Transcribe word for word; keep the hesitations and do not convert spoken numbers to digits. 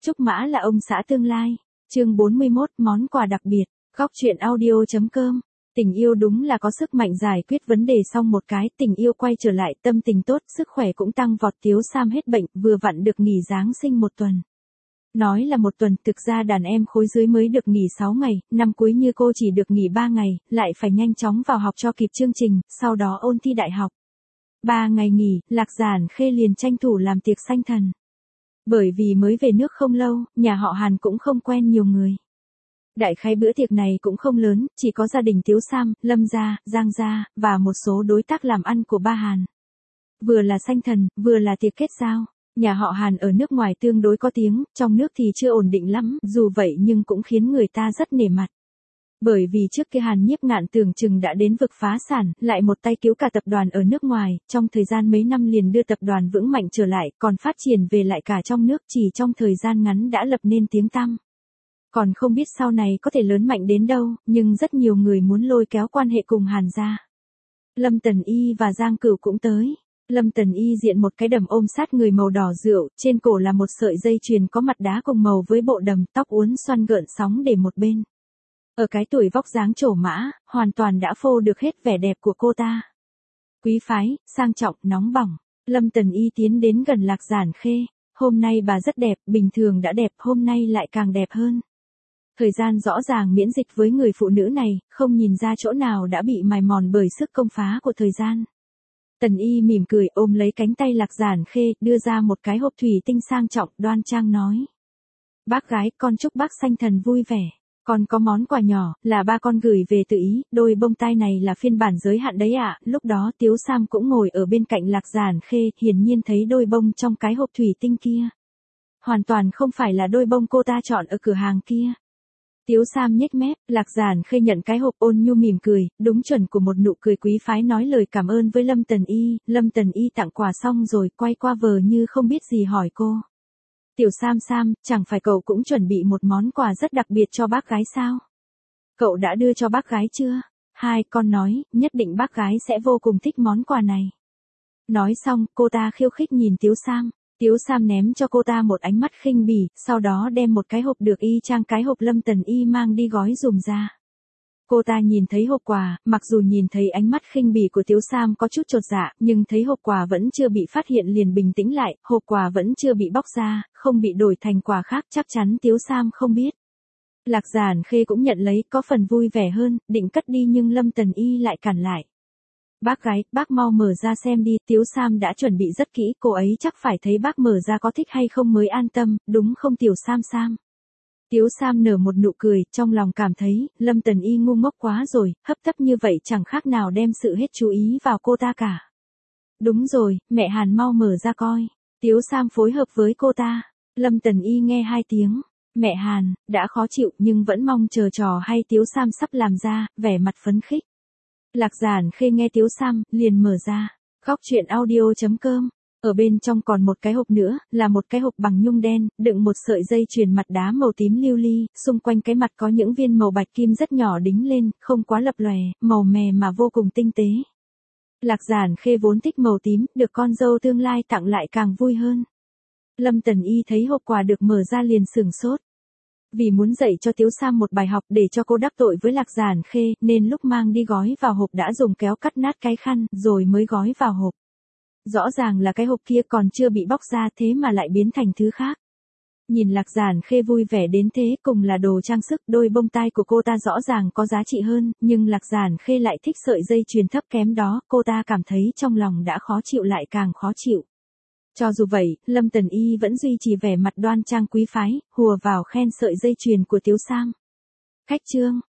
Trúc Mã là ông xã tương lai. Chương bốn mươi mốt, món quà đặc biệt. Góc truyện audio chấm com. Tình yêu đúng là có sức mạnh giải quyết vấn đề xong một cái, tình yêu quay trở lại, tâm tình tốt, sức khỏe cũng tăng vọt. Tiếu Sam hết bệnh, vừa vặn được nghỉ Giáng sinh một tuần. Nói là một tuần, thực ra đàn em khối dưới mới được nghỉ sáu ngày, năm cuối như cô chỉ được nghỉ ba ngày, lại phải nhanh chóng vào học cho kịp chương trình, sau đó ôn thi đại học. Ba ngày nghỉ, Lạc Giản Khê liền tranh thủ làm tiệc sanh thần. Bởi vì mới về nước không lâu, nhà họ Hàn cũng không quen nhiều người. Đại khái bữa tiệc này cũng không lớn, chỉ có gia đình Tiếu Sam, Lâm gia, Giang gia, và một số đối tác làm ăn của ba Hàn. Vừa là sanh thần, vừa là tiệc kết giao. Nhà họ Hàn ở nước ngoài tương đối có tiếng, trong nước thì chưa ổn định lắm, dù vậy nhưng cũng khiến người ta rất nể mặt. Bởi vì trước kia Hàn Nhiếp Ngạn tưởng chừng đã đến vực phá sản, lại một tay cứu cả tập đoàn ở nước ngoài, trong thời gian mấy năm liền đưa tập đoàn vững mạnh trở lại, còn phát triển về lại cả trong nước, chỉ trong thời gian ngắn đã lập nên tiếng tăm. Còn không biết sau này có thể lớn mạnh đến đâu, nhưng rất nhiều người muốn lôi kéo quan hệ cùng Hàn gia. Lâm Tần Y và Giang Cửu cũng tới. Lâm Tần Y diện một cái đầm ôm sát người màu đỏ rượu, trên cổ là một sợi dây chuyền có mặt đá cùng màu với bộ đầm, tóc uốn xoăn gợn sóng để một bên. Ở cái tuổi vóc dáng trổ mã, hoàn toàn đã phô được hết vẻ đẹp của cô ta. Quý phái, sang trọng, nóng bỏng. Lâm Tần Y tiến đến gần Lạc Giản Khê. Hôm nay bà rất đẹp, bình thường đã đẹp, hôm nay lại càng đẹp hơn. Thời gian rõ ràng miễn dịch với người phụ nữ này, không nhìn ra chỗ nào đã bị mài mòn bởi sức công phá của thời gian. Tần Y mỉm cười ôm lấy cánh tay Lạc Giản Khê, đưa ra một cái hộp thủy tinh sang trọng, đoan trang nói. Bác gái, con chúc bác sanh thần vui vẻ. Còn có món quà nhỏ, là ba con gửi về từ Ý, đôi bông tai này là phiên bản giới hạn đấy ạ. À. Lúc đó Tiếu Sam cũng ngồi ở bên cạnh Lạc Giản Khê, hiển nhiên thấy đôi bông trong cái hộp thủy tinh kia. Hoàn toàn không phải là đôi bông cô ta chọn ở cửa hàng kia. Tiếu Sam nhếch mép, Lạc Giản Khê nhận cái hộp ôn nhu mỉm cười, đúng chuẩn của một nụ cười quý phái nói lời cảm ơn với Lâm Tần Y. Lâm Tần Y tặng quà xong rồi quay qua vờ như không biết gì hỏi cô. Tiểu Sam Sam, chẳng phải cậu cũng chuẩn bị một món quà rất đặc biệt cho bác gái sao? Cậu đã đưa cho bác gái chưa? Hai con nói, nhất định bác gái sẽ vô cùng thích món quà này. Nói xong, cô ta khiêu khích nhìn Tiếu Sam. Tiếu Sam ném cho cô ta một ánh mắt khinh bỉ, sau đó đem một cái hộp được y chang cái hộp Lâm Tần Y mang đi gói dùm ra. Cô ta nhìn thấy hộp quà, mặc dù nhìn thấy ánh mắt khinh bỉ của Tiếu Sam có chút chột dạ, nhưng thấy hộp quà vẫn chưa bị phát hiện liền bình tĩnh lại, hộp quà vẫn chưa bị bóc ra, không bị đổi thành quà khác, chắc chắn Tiếu Sam không biết. Lạc Giản Khê cũng nhận lấy, có phần vui vẻ hơn, định cất đi nhưng Lâm Tần Y lại cản lại. Bác gái, bác mau mở ra xem đi, Tiếu Sam đã chuẩn bị rất kỹ, cô ấy chắc phải thấy bác mở ra có thích hay không mới an tâm, đúng không Tiểu Sam Sam? Tiếu Sam nở một nụ cười, trong lòng cảm thấy, Lâm Tần Y ngu ngốc quá rồi, hấp tấp như vậy chẳng khác nào đem sự hết chú ý vào cô ta cả. Đúng rồi, mẹ Hàn mau mở ra coi. Tiếu Sam phối hợp với cô ta. Lâm Tần Y nghe hai tiếng. Mẹ Hàn, đã khó chịu nhưng vẫn mong chờ trò hay Tiếu Sam sắp làm ra, vẻ mặt phấn khích. Lạc Giản Khê nghe Tiếu Sam, liền mở ra. Góc truyện audio chấm com. Ở bên trong còn một cái hộp nữa, là một cái hộp bằng nhung đen, đựng một sợi dây chuyền mặt đá màu tím lưu ly, xung quanh cái mặt có những viên màu bạch kim rất nhỏ đính lên, không quá lập lòe, màu mè mà vô cùng tinh tế. Lạc Giản Khê vốn thích màu tím, được con dâu tương lai tặng lại càng vui hơn. Lâm Tần Y thấy hộp quà được mở ra liền sửng sốt. Vì muốn dạy cho Tiếu Sam một bài học để cho cô đắc tội với Lạc Giản Khê, nên lúc mang đi gói vào hộp đã dùng kéo cắt nát cái khăn, rồi mới gói vào hộp. Rõ ràng là cái hộp kia còn chưa bị bóc ra thế mà lại biến thành thứ khác. Nhìn Lạc Giản Khê vui vẻ đến thế, cùng là đồ trang sức, đôi bông tai của cô ta rõ ràng có giá trị hơn, nhưng Lạc Giản Khê lại thích sợi dây chuyền thấp kém đó, cô ta cảm thấy trong lòng đã khó chịu lại càng khó chịu. Cho dù vậy, Lâm Tần Y vẫn duy trì vẻ mặt đoan trang quý phái, hùa vào khen sợi dây chuyền của Tiếu Sam. Khách trương,